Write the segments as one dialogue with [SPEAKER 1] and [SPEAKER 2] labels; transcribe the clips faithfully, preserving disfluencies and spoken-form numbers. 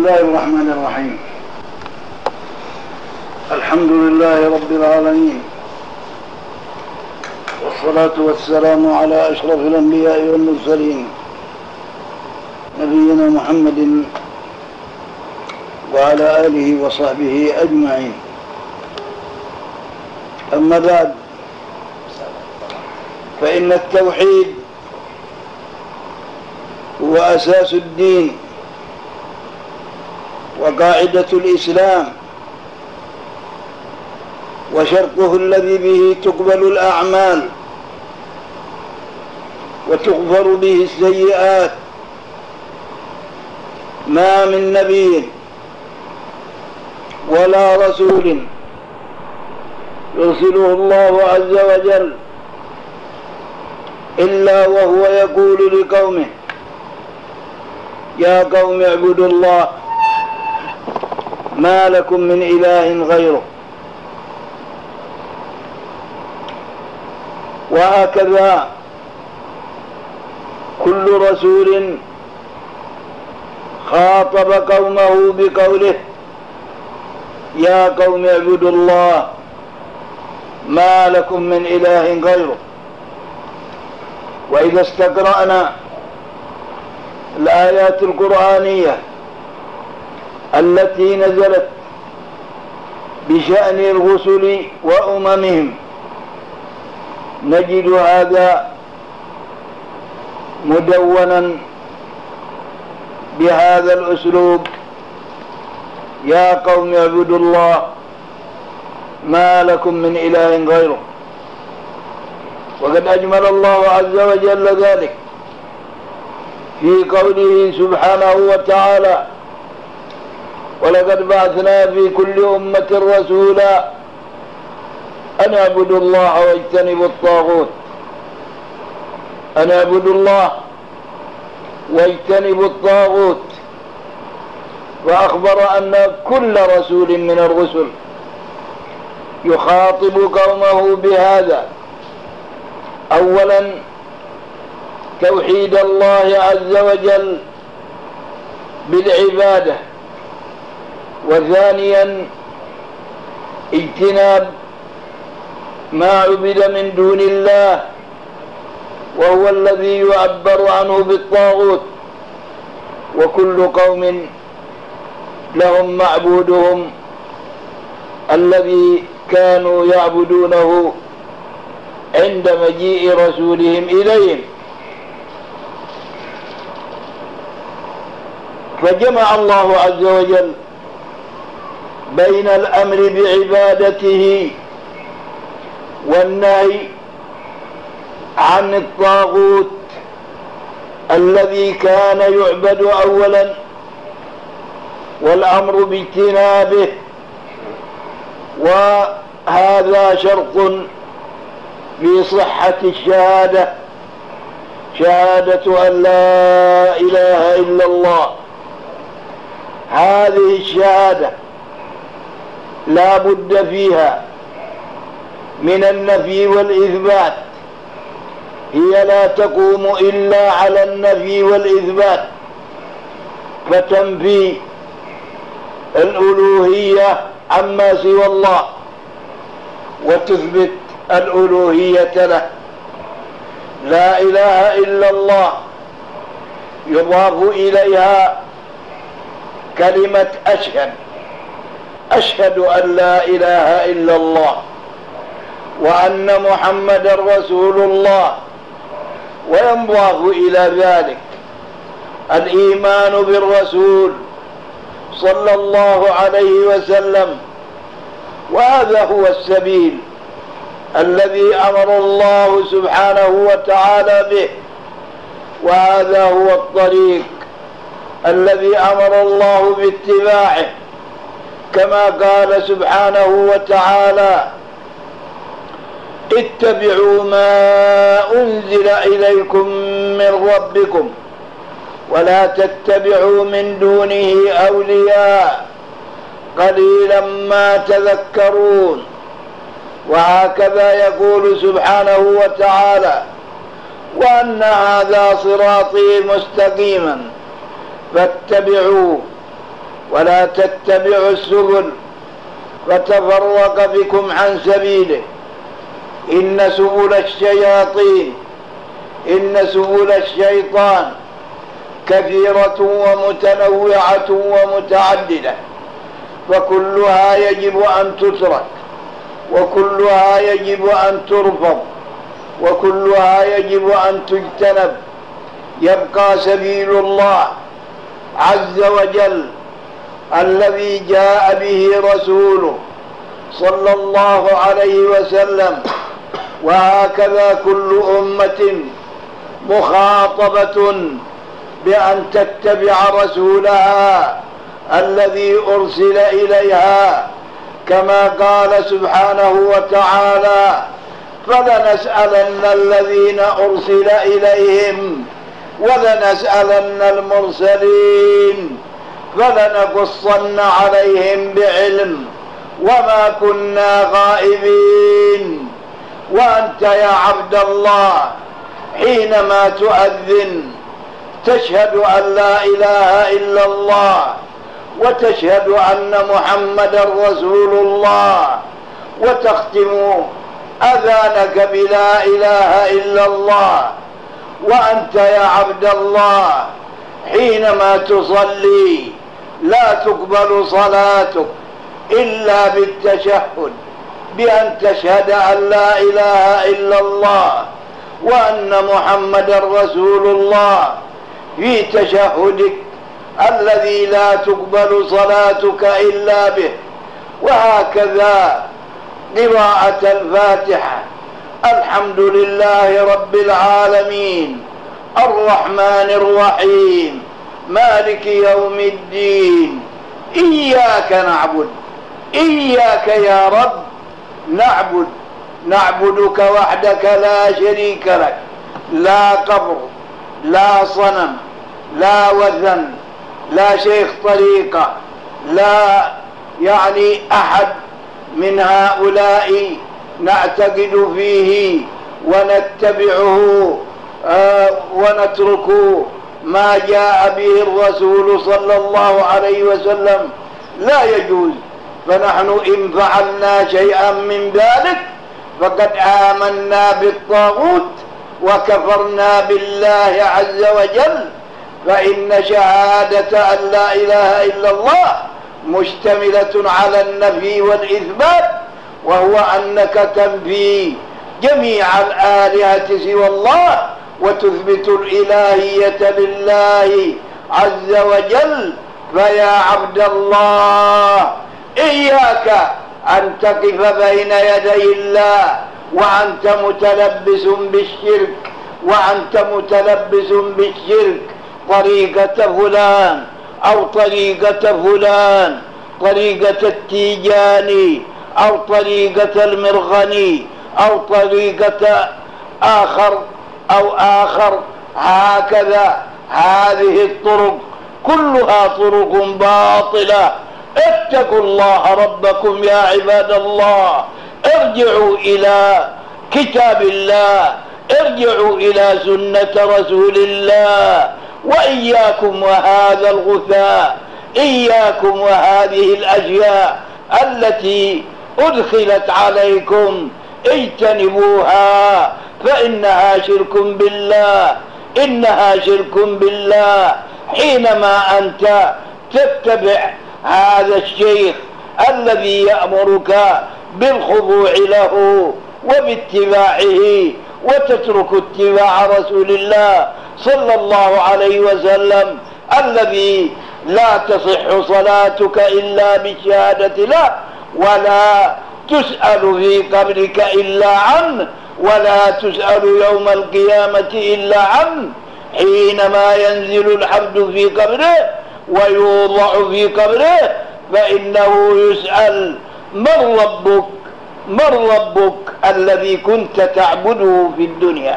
[SPEAKER 1] الله الرحمن الرحيم. الحمد لله رب العالمين، والصلاة والسلام على أشرف الأنبياء والمرسلين نبينا محمد وعلى آله وصحبه أجمعين. أما بعد، فإن التوحيد هو أساس الدين وقاعدة الإسلام وشرطه الذي به تقبل الأعمال وتغفر به السيئات. ما من نبي ولا رسول يرسله الله عز وجل إلا وهو يقول لقومه: يا قوم اعبدوا الله ما لكم من إله غيره. وهكذا كل رسول خاطب قومه بقوله: يا قوم اعبدوا الله ما لكم من إله غيره. وإذا استقرأنا الآيات القرآنية التي نزلت بشأن الرسل وأممهم نجد هذا مدونا بهذا الأسلوب: يا قوم اعبدوا الله ما لكم من إله غيره. وقد أجمل الله عز وجل ذلك في قوله سبحانه وتعالى: ولقد بعثنا في كل أمة رسولا أن اعبدوا الله واجتنبوا الطاغوت. أن اعبدوا الله واجتنبوا الطاغوت. وأخبر أن كل رسول من الرسل يخاطب قومه بهذا: أولا توحيد الله عز وجل بالعبادة، وثانيا اجتناب ما عبد من دون الله وهو الذي يعبر عنه بالطاغوت. وكل قوم لهم معبودهم الذي كانوا يعبدونه عند مجيء رسولهم إليهم. فجمع الله عز وجل بين الأمر بعبادته والنهي عن الطاغوت الذي كان يعبد أولا، والأمر باجتنابه. وهذا شرط في صحة الشهادة، شهادة أن لا إله إلا الله. هذه الشهادة لا بد فيها من النفي والإثبات، هي لا تقوم إلا على النفي والإثبات، فتنفي الألوهية عما سوى الله وتثبت الألوهية له. لا إله إلا الله يضاف إليها كلمة أشهد، أشهد أن لا إله إلا الله وأن محمدا رسول الله. وينضاف إلى ذلك الإيمان بالرسول صلى الله عليه وسلم. وهذا هو السبيل الذي أمر الله سبحانه وتعالى به، وهذا هو الطريق الذي أمر الله باتباعه، كما قال سبحانه وتعالى: اتبعوا ما أنزل إليكم من ربكم ولا تتبعوا من دونه أولياء قليلا ما تذكرون. وهكذا يقول سبحانه وتعالى: وأن هذا صراطي مستقيما فاتبعوه ولا تتبعوا السبل فتفرق بكم عن سبيله. إن سبل الشياطين إن سبل الشيطان كثيرة ومتنوعة ومتعددة، فكلها يجب أن تترك، وكلها يجب أن ترفض، وكلها يجب أن تجتنب. يبقى سبيل الله عز وجل الذي جاء به رسوله صلى الله عليه وسلم، وهكذا كل أمة مخاطبة بأن تتبع رسولها الذي أرسل إليها، كما قال سبحانه وتعالى: فلنسألن الذين أرسل إليهم ولنسألن المرسلين فلنقصن عليهم بعلم وما كنا غائبين. وأنت يا عبد الله حينما تؤذن تشهد أن لا إله إلا الله، وتشهد أن محمدا رسول الله، وتختم أذانك بلا إله إلا الله. وأنت يا عبد الله حينما تصلي لا تقبل صلاتك إلا بالتشهد، بأن تشهد أن لا إله إلا الله وأن محمدا رسول الله في تشهدك الذي لا تقبل صلاتك إلا به. وهكذا قراءة الفاتحة: الحمد لله رب العالمين الرحمن الرحيم مالك يوم الدين إياك نعبد إياك يا رب نعبد نعبدك وحدك لا شريك لك، لا قبر، لا صنم، لا وثن، لا شيخ طريقة، لا يعني أحد من هؤلاء نعتقد فيه ونتبعه آه ونترك ما جاء به الرسول صلى الله عليه وسلم، لا يجوز. فنحن إن فعلنا شيئا من ذلك فقد آمنا بالطاغوت وكفرنا بالله عز وجل. فإن شهادة أن لا إله إلا الله مشتملة على النفي والإثبات، وهو أنك تنفي جميع الآلهة سوى الله وتثبت الإلهية لله عز وجل. فيا عبد الله إياك أن تقف بين يدي الله وأنت متلبس بالشرك وأنت متلبس بالشرك طريقة فلان أو طريقة فلان، طريقة التيجاني أو طريقة المرغني أو طريقة آخر أو آخر. هكذا هذه الطرق كلها طرق باطلة. اتقوا الله ربكم يا عباد الله، ارجعوا إلى كتاب الله، ارجعوا إلى سنة رسول الله، وإياكم وهذا الغثاء، إياكم وهذه الأشياء التي أدخلت عليكم، اجتنبوها فإنها شرك بالله، إنها شرك بالله. حينما أنت تتبع هذا الشيخ الذي يأمرك بالخضوع له وباتباعه وتترك اتباع رسول الله صلى الله عليه وسلم الذي لا تصح صلاتك إلا بالشهادة له، ولا تسأل في قبرك إلا عنه، ولا تسأل يوم القيامة إلا عنه. حينما ينزل العبد في قبره ويوضع في قبره فإنه يسأل: من ربك؟ من ربك الذي كنت تعبده في الدنيا؟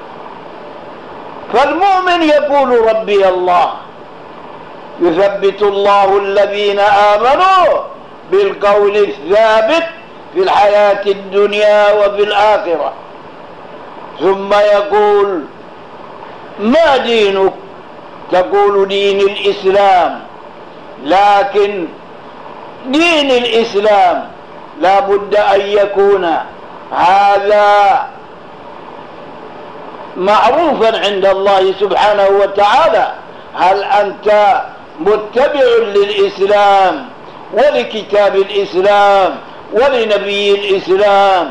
[SPEAKER 1] فالمؤمن يقول: ربي الله. يثبت الله الذين آمنوا بالقول الثابت في الحياة الدنيا وفي الآخرة. ثم يقول: ما دينك؟ تقول: دين الإسلام. لكن دين الإسلام لا بد أن يكون هذا معروفا عند الله سبحانه وتعالى. هل أنت متبع للإسلام ولكتاب الإسلام ولنبي الإسلام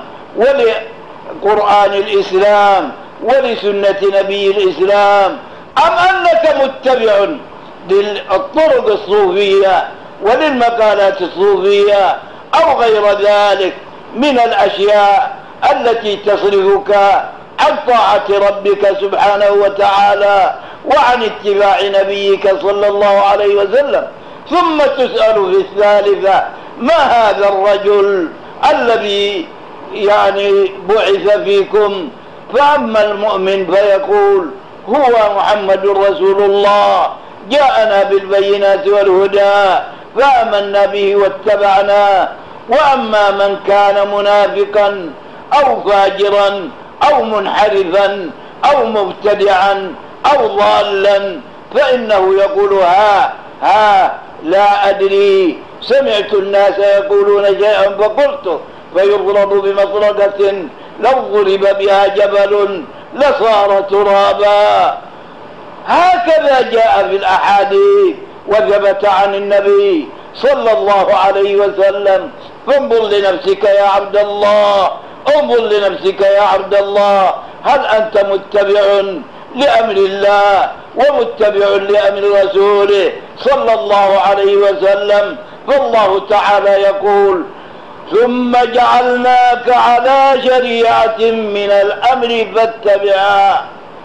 [SPEAKER 1] ولقرآن الإسلام ولسنة نبي الإسلام، أم أنك متبع للطرق الصوفية وللمقالات الصوفية أو غير ذلك من الأشياء التي تصرفك عن طاعة ربك سبحانه وتعالى وعن اتباع نبيك صلى الله عليه وسلم؟ ثم تسأل في الثالثة: ما هذا الرجل الذي يعني بعث فيكم؟ فأما المؤمن فيقول: هو محمد رسول الله جاءنا بالبينات والهدى فآمنا به واتبعنا. وأما من كان منافقا أو فاجرا أو منحرفا أو مبتدعا أو ضالا فإنه يقول: ها ها لا أدري، سمعت الناس يقولون شيئا فقلت، فيضرب بمطرقة لو ضرب بها جبل لصار ترابا. هكذا جاء في الأحاديث وثبت عن النبي صلى الله عليه وسلم. فانظر لنفسك يا عبد الله، انظر لنفسك يا عبد الله، هل أنت متبع لأمر الله ومتبع لأمر رسوله صلى الله عليه وسلم؟ فالله تعالى يقول: ثم جعلناك على شريعة من الأمر فاتبعها.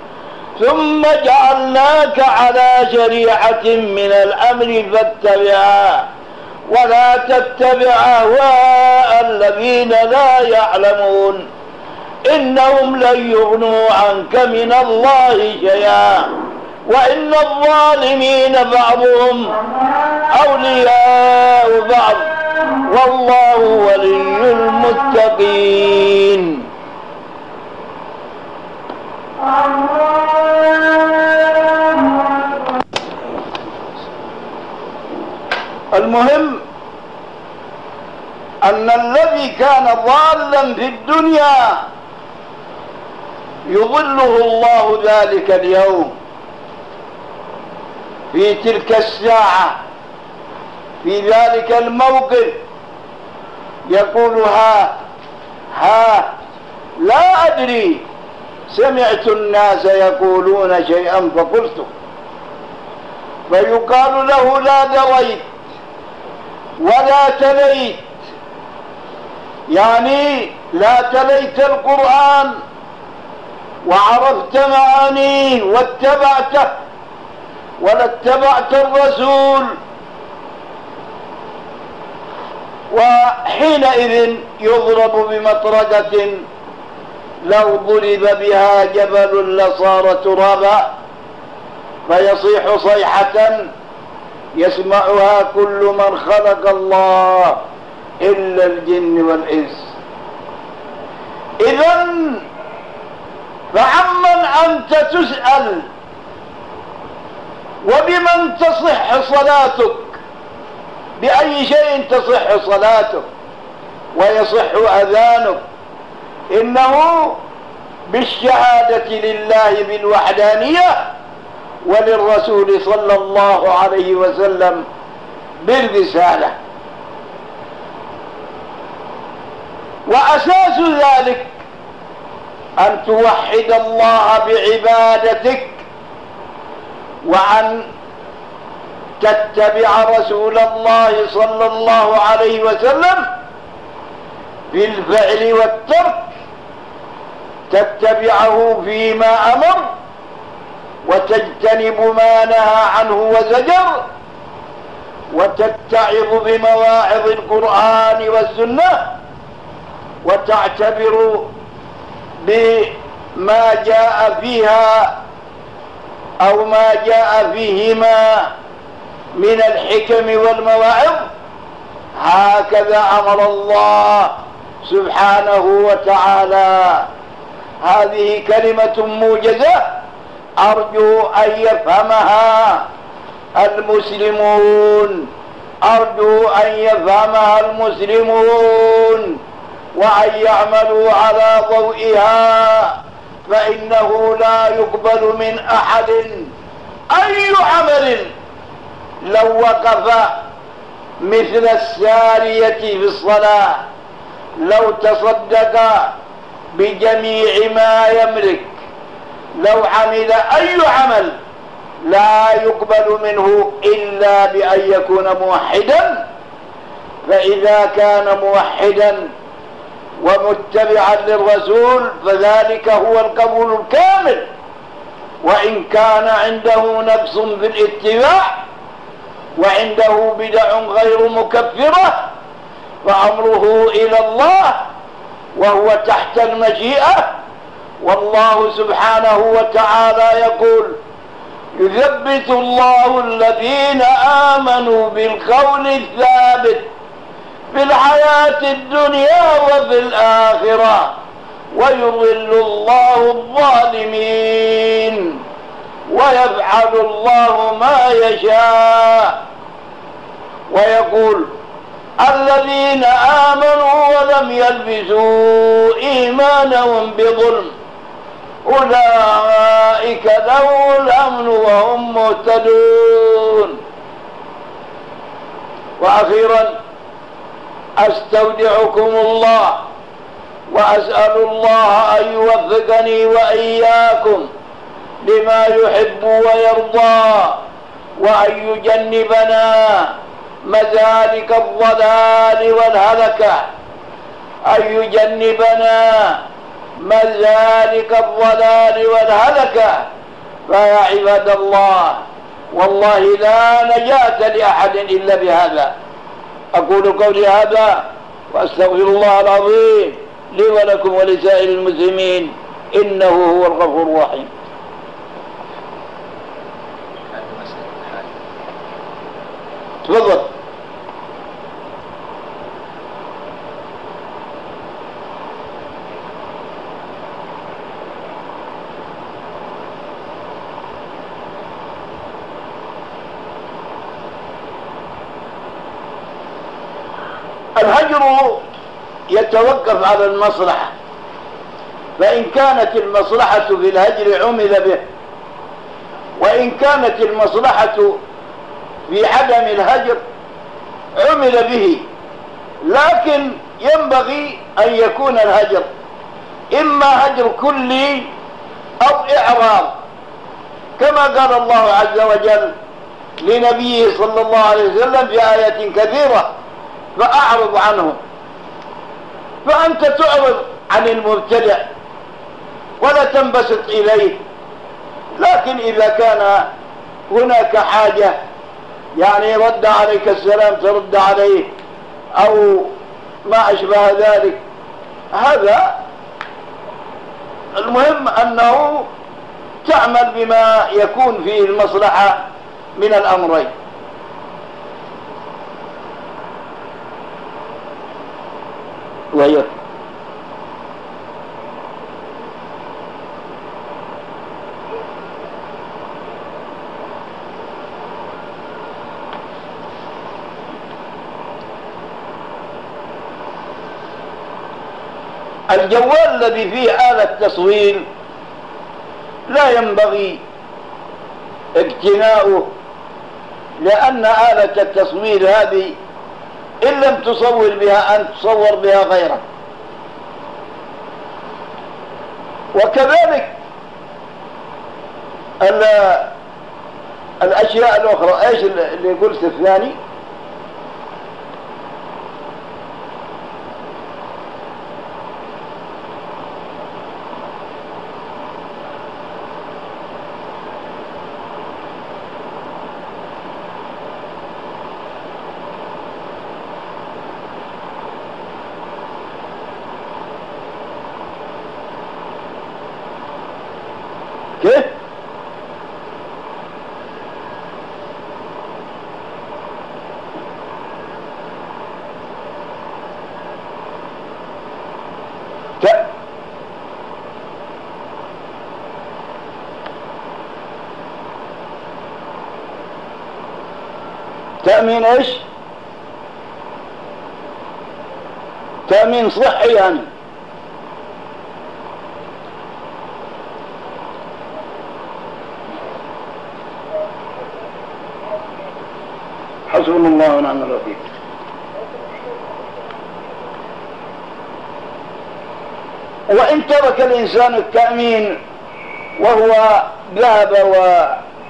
[SPEAKER 1] ثم جعلناك على شريعة من الأمر فاتبعها ولا تتبع أهواء الذين لا يعلمون إنهم لن يغنوا عنك من الله شيئا وإن الظالمين بعضهم أولياء بعض والله ولي المتقين. المهم أن الذي كان ضالا في الدنيا يضله الله ذلك اليوم في تلك الساعة في ذلك الموقف، يقول: ها ها لا أدري، سمعت الناس يقولون شيئا فقلت. فيقال له: لا دريت ولا تليت، يعني لا تليت القرآن وعرفت معانيه واتبعته ولا اتبعت الرسول. وحينئذ يضرب بمطرقة لو ضرب بها جبل لصار ترابا، فيصيح صيحة يسمعها كل من خلق الله إلا الجن والإنس. إذن فعمن أنت تسأل وبمن تصح صلاتك؟ بأي شيء تصح صلاتك ويصح أذانك؟ إنه بالشهادة لله بالوحدانية وللرسول صلى الله عليه وسلم بالرسالة. وأساس ذلك أن توحد الله بعبادتك وأن تتبع رسول الله صلى الله عليه وسلم بالفعل والترك، تتبعه فيما أمر وتجتنب ما نهى عنه وزجر، وتتعظ بمواعظ القرآن والسنة، وتعتبر بما جاء فيها أو ما جاء فيهما من الحكم والمواعظ. هكذا أمر الله سبحانه وتعالى. هذه كلمة موجزة أرجو أن يفهمها المسلمون، أرجو أن يفهمها المسلمون وأن يعملوا على ضوئها، فإنه لا يقبل من أحد أي عمل لو وقف مثل السارية في الصلاة، لو تصدق بجميع ما يملك، لو عمل أي عمل لا يقبل منه إلا بأن يكون موحدا. فإذا كان موحدا ومتبعا للرسول فذلك هو القبول الكامل. وإن كان عنده نقص في الاتباع وعنده بدع غير مكفرة فأمره إلى الله وهو تحت المشيئة. والله سبحانه وتعالى يقول: يثبت الله الذين آمنوا بالقول الثابت في الحياة الدنيا وفي الآخرة ويضل الله الظالمين ويفعل الله ما يشاء. ويقول: الذين آمنوا ولم يلبسوا إيمانهم بظلم أولئك لهم الأمن وهم مهتدون. وأخيرا أستودعكم الله وأسأل الله أن يوفقني وإياكم لما يحب ويرضى، وأن يجنبنا مزالق الضلال والهلكة، أن يجنبنا مزالق الضلال والهلكة. فيا عباد الله، والله لا نجاة لأحد إلا بهذا. أقول قولي هذا وأستغفر الله العظيم لي ولكم ولسائر المسلمين، إنه هو الغفور الرحيم. تفضل. الهجر يتوقف على المصلحة، فإن كانت المصلحة في الهجر عمل به، وإن كانت المصلحة في عدم الهجر عمل به. لكن ينبغي أن يكون الهجر إما هجر كلي أو إعراض، كما قال الله عز وجل لنبيه صلى الله عليه وسلم في آيات كثيرة: فأعرض عنه. فأنت تعرض عن المبتدع ولا تنبسط إليه، لكن إذا كان هناك حاجة، يعني رد عليك السلام ترد عليه أو ما أشبه ذلك، هذا المهم أنه تعمل بما يكون فيه المصلحة من الأمرين. وهي الجوال الذي فيه آلة تصوير لا ينبغي اقتناؤه، لأن آلة التصوير هذه إن لم تصور بها أن تصور بها غيرك. وكذلك الأشياء الأخرى. إيش اللي قلت الثاني؟ كيف؟ تأمين ايش؟ تأمين صحي يعني. حسبنا الله ونعم الوكيل. وإن ترك الإنسان التأمين وهو ذهب و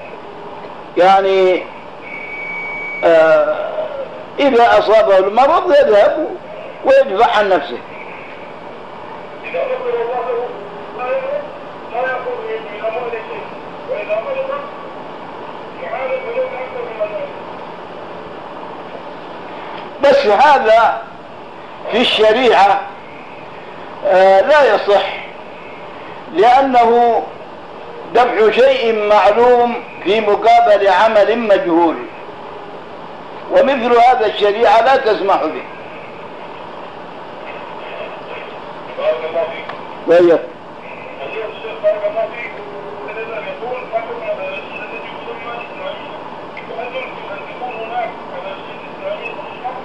[SPEAKER 1] يعني آه إذا أصابه المرض يذهب ويدفع عن نفسه.
[SPEAKER 2] إذا غفر الله لا يأخذ من أموال شيء، وإذا مرض يعالج ولو أكثر من ذلك.
[SPEAKER 1] بس هذا في الشريعة آه لا يصح، لأنه دفع شيء معلوم في مقابل عمل مجهول، ومثل هذا الشريعة لا تسمح به.
[SPEAKER 2] بارك الله فيك.
[SPEAKER 1] طيب.
[SPEAKER 2] اليوم الشيخ بارك الله فيك الذي يقول حكم الذي يسمى إسرائيل، وهل يمكن أن يكون هناك أناشيد إسرائيل؟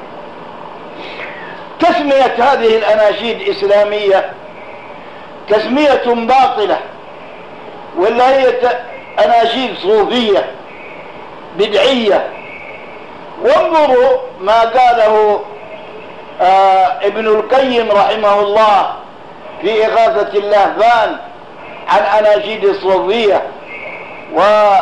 [SPEAKER 1] تسمية هذه الأناشيد إسلامية تسمية باطلة، ولا هي أناشيد صوفية بدعية. وانظروا ما قاله آه ابن القيم رحمه الله في إغاثة اللهفان عن أناشيد الصوفية، و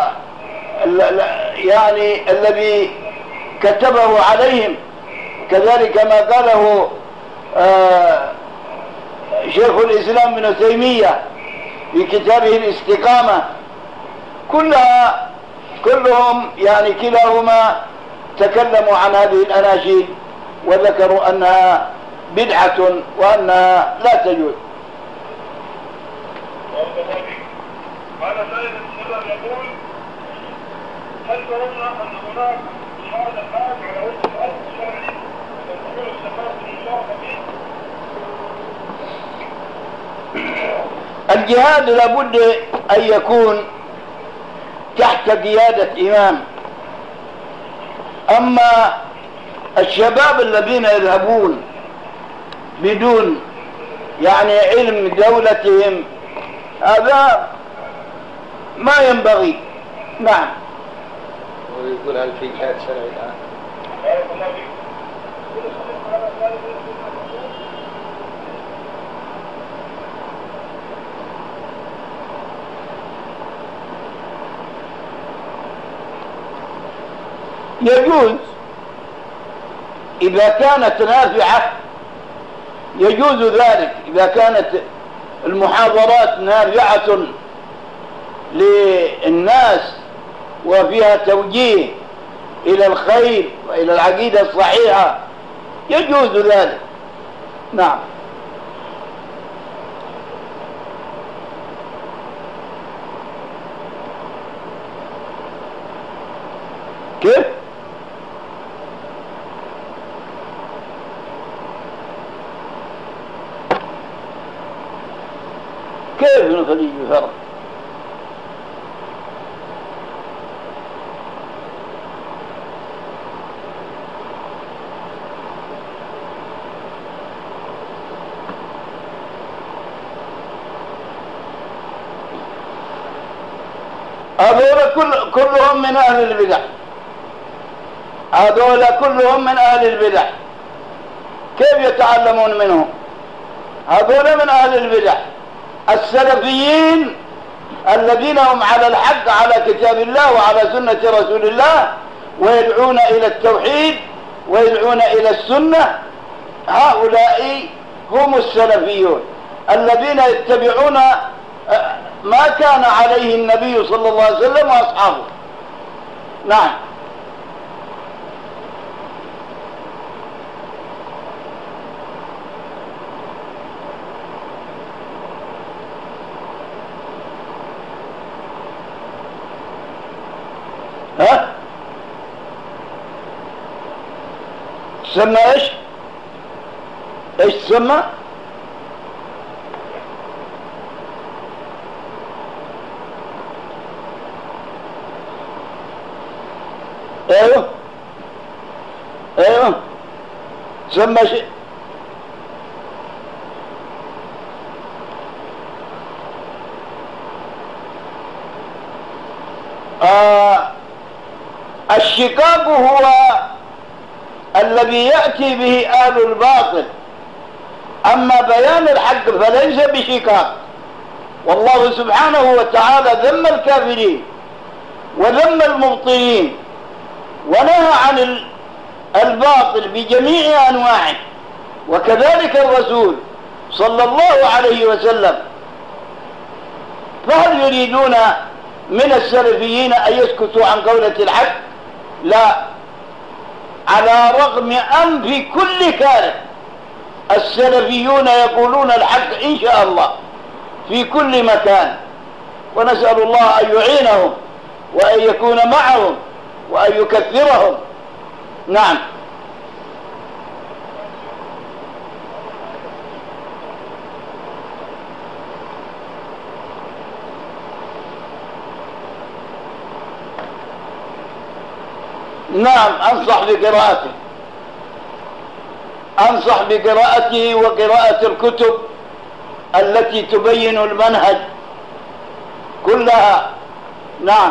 [SPEAKER 1] يعني الذي كتبه عليهم، كذلك ما قاله آه شيخ الإسلام ابن تيمية في كتابه الاستقامة. كلها كلهم يعني كلاهما تكلموا عن هذه الأناشيد وذكروا أنها بدعة وأنها لا تجوز.
[SPEAKER 2] قال سائل السلام يقول هل ترون أن هناك شهادة حاج على وجه الأرض الشرعي وتكون الزكاة المشاركة فيه؟
[SPEAKER 1] الجهاد لابد أن يكون تحت قيادة إمام. أما الشباب الذين يذهبون بدون يعني علم دولتهم هذا ما ينبغي. نعم.
[SPEAKER 3] ويقول هل في جهاد شرعي الآن؟
[SPEAKER 1] يجوز إذا كانت نافعة، يجوز ذلك إذا كانت المحاضرات نافعة للناس وفيها توجيه إلى الخير وإلى العقيدة الصحيحة، يجوز ذلك. نعم. كيف؟ كيف الخليج فرق؟ هذول كل كلهم من أهل البدع، هذول كلهم من أهل البدع. كيف يتعلمون منهم؟ هذول من أهل البدع. السلفيين الذين هم على الحق على كتاب الله وعلى سنة رسول الله ويدعون إلى التوحيد ويدعون إلى السنة، هؤلاء هم السلفيون الذين يتبعون ما كان عليه النبي صلى الله عليه وسلم وأصحابه. نعم. ها؟ تسمى ايش؟ ايش تسمى؟ ايوه ايوه سمى شيء. آه الشقاق هو الذي يأتي به أهل الباطل، أما بيان الحق فليس بشقاق. والله سبحانه وتعالى ذم الكافرين وذم المبطلين ونهى عن الباطل بجميع أنواعه، وكذلك الرسول صلى الله عليه وسلم. فهل يريدون من السلفيين أن يسكتوا عن قولة الحق؟ لا، على رغم أن في كل كاره السلفيون يقولون الحق إن شاء الله في كل مكان، ونسأل الله أن يعينهم وأن يكون معهم وأن يكثرهم. نعم. نعم أنصح بقراءته، أنصح بقراءته وقراءة الكتب التي تبين المنهج كلها. نعم.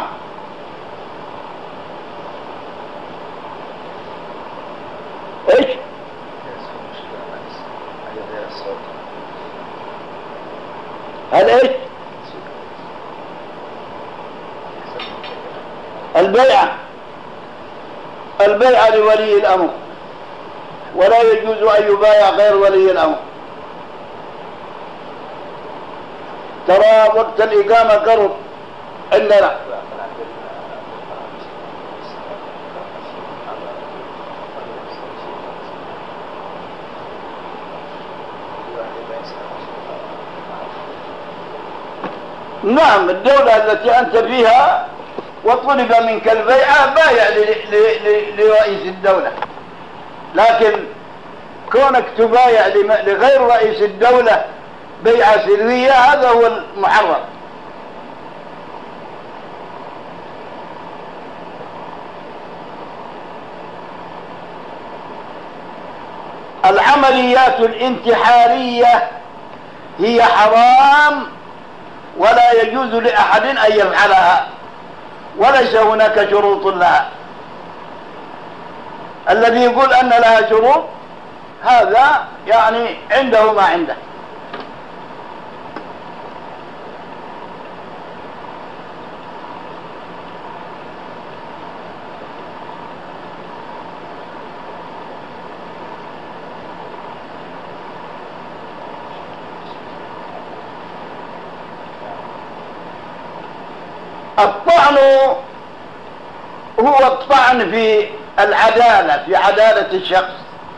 [SPEAKER 1] ايش؟ هل ايش؟ البيعة، البيعة لولي الأمر، ولا يجوز أن يبايع غير ولي الأمر. ترى وقت الإقامة قرب عندنا. نعم الدولة التي أنت فيها وطلب منك البيعة بايع لرئيس الدولة، لكن كونك تبايع لغير رئيس الدولة بيعة سرية هذا هو المحرم. العمليات الانتحارية هي حرام ولا يجوز لأحد أن يفعلها، وليس هناك شروط لها. الذي يقول أن لها شروط هذا يعني عنده ما عنده. الطعن هو الطعن في العدالة، في عدالة الشخص.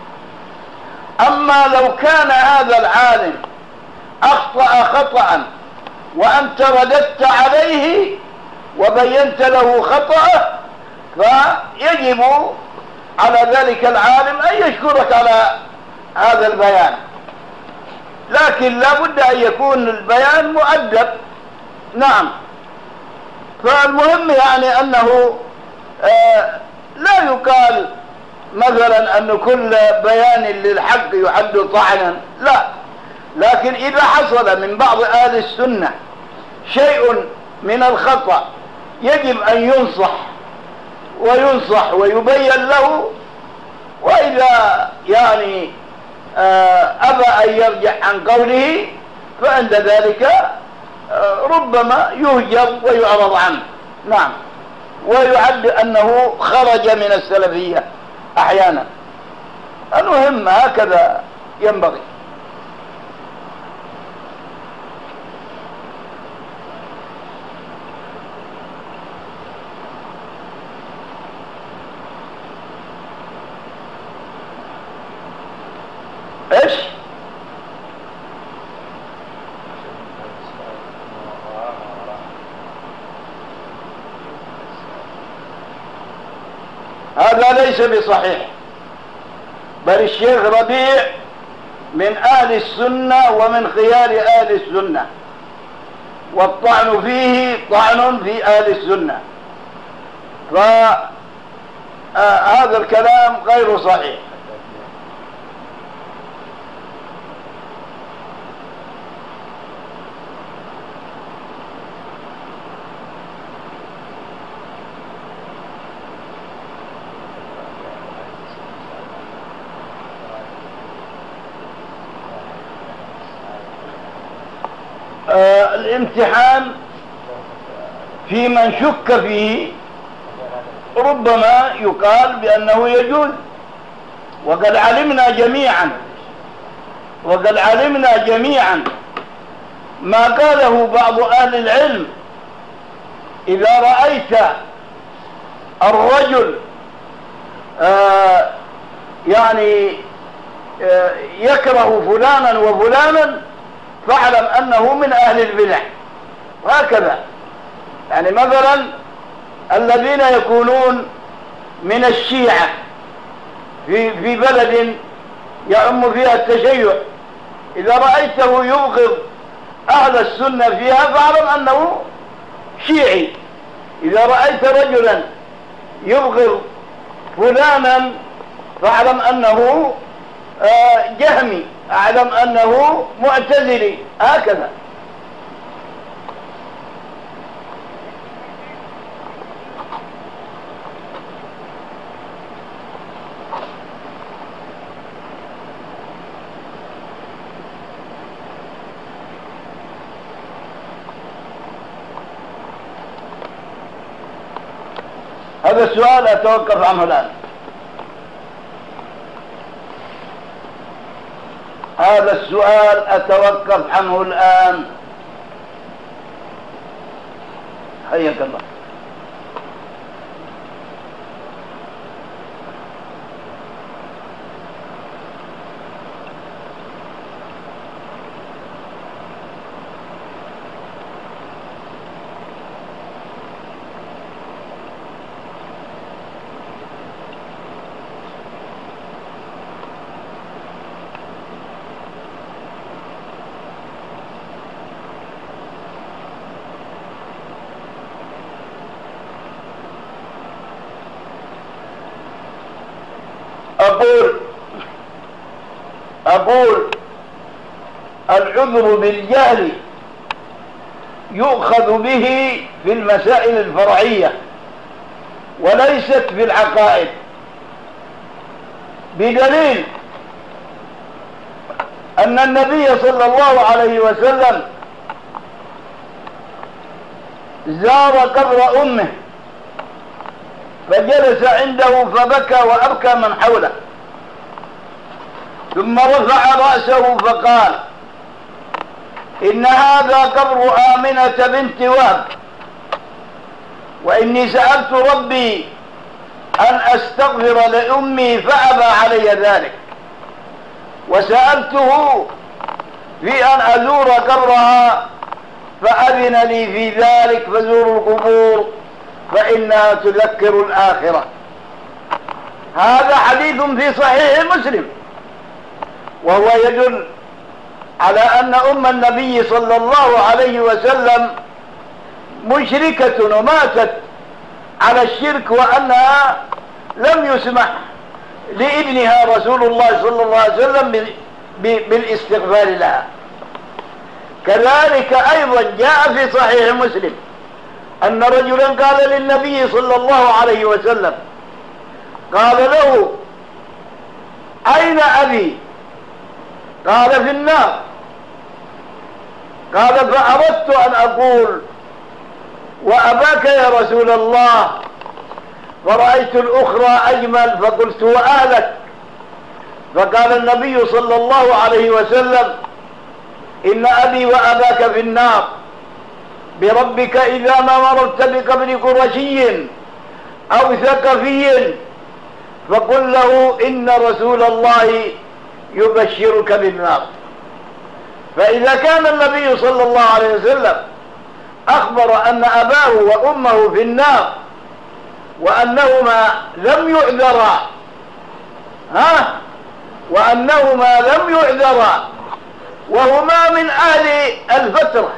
[SPEAKER 1] أما لو كان هذا العالم أخطأ خطأ وأنت رددت عليه وبينت له خطأه فيجب على ذلك العالم أن يشكرك على هذا البيان، لكن لا بد أن يكون البيان مؤدب. نعم. فالمهم يعني أنه آه لا يقال مثلا أن كل بيان للحق يعد طعنا، لا، لكن إذا حصل من بعض أهل السنة شيء من الخطأ يجب أن ينصح وينصح ويبين له، وإذا يعني آه أبى أن يرجع عن قوله فعند ذلك ربما يهجر ويعرض عنه. نعم. ويعد أنه خرج من السلفية أحيانا. المهم هكذا ينبغي. ايش؟ هذا ليس بصحيح، بل الشيخ ربيع من أهل السنة ومن خيار أهل السنة، والطعن فيه طعن في أهل السنة. آه هذا الكلام غير صحيح. آه الامتحان في من شك فيه ربما يقال بأنه يجوز، وقد علمنا جميعا وقد علمنا جميعا ما قاله بعض أهل العلم: إذا رأيت الرجل آه يعني آه يكره فلانا وفلانا فاعلم أنه من أهل البدع. وهكذا يعني مثلا الذين يكونون من الشيعة في في بلد يعم فيها التشيع، إذا رأيته يبغض أهل السنة فيها فاعلم أنه شيعي. إذا رأيت رجلا يبغض فلانا فاعلم أنه جهمي، أعلم أنه معتزلي، هكذا. هذا السؤال أتوقف عنه الآن. هذا السؤال أتوقف عنه الآن. حياك الله. أقول أقول العذر بالجهل يؤخذ به في المسائل الفرعية وليست في العقائد، بدليل أن النبي صلى الله عليه وسلم زار قبر أمه فجلس عنده فبكى وأبكى من حوله، ثم رفع رأسه فقال: إن هذا قبر آمنة بنت وهب، وإني سألت ربي أن أستغفر لأمي فأبى علي ذلك، وسألته في أن أزور قبرها فأذن لي في ذلك، فزوروا القبور فإنها تذكر الآخرة. هذا حديث في صحيح مسلم، وهو يدل على أن أم النبي صلى الله عليه وسلم مشركة وماتت على الشرك، وأنها لم يسمح لابنها رسول الله صلى الله عليه وسلم بالاستغفار لها. كذلك أيضا جاء في صحيح مسلم أن رجلا قال للنبي صلى الله عليه وسلم، قال له: أين أبي؟ قال: في النار. قال: فأردت أن أقول وأباك يا رسول الله، فرأيت الأخرى أجمل فقلت وأهلك. فقال النبي صلى الله عليه وسلم: إن أبي وأباك في النار، بربك إذا ما مررت بقبر قرشي أو ثقفي فقل له إن رسول الله يبشرك بالنار. فإذا كان النبي صلى الله عليه وسلم أخبر أن أباه وأمه في النار وأنهما لم يعذرا ها وأنهما لم يعذرا وهما من أهل الفترة،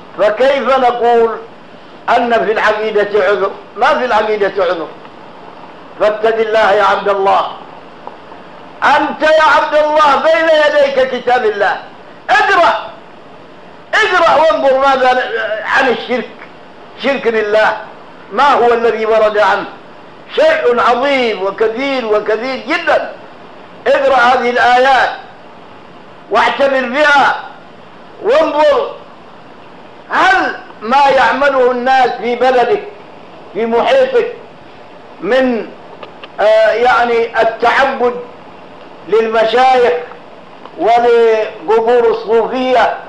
[SPEAKER 1] فكيف نقول أن في العقيدة عذر؟ ما في العقيدة عذر. فاتق الله يا عبد الله. أنت يا عبد الله بين يديك كتاب الله، اقرأ اقرأ وانظر ماذا عن الشرك، شرك بالله ما هو الذي ورد عنه، شيء عظيم وكثير وكثير جدا. اقرأ هذه الآيات واعتبر بها وانظر هل ما يعمله الناس في بلدك في محيطك من آه يعني التعبد للمشايخ ولقبور الصوفية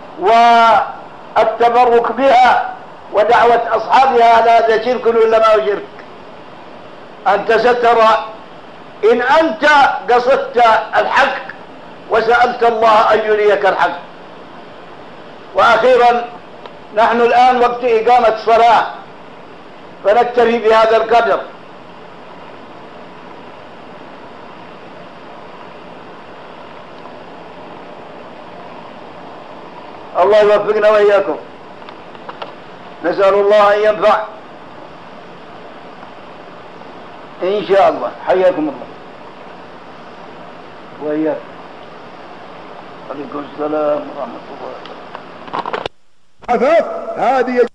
[SPEAKER 1] والتبرك بها ودعوة أصحابها، هذا شرك ولا ما هو شرك؟ أنت سترى إن أنت قصدت الحق وسألت الله أن يريك الحق. وأخيرا نحن الآن وقت إقامة الصلاة فنكتفي بهذا القدر. الله يوفقنا وإياكم، نسأل الله أن ينفع إن شاء الله. حياكم الله وإياكم. عليكم السلام ورحمة الله وبركاته.
[SPEAKER 4] عفاف هذه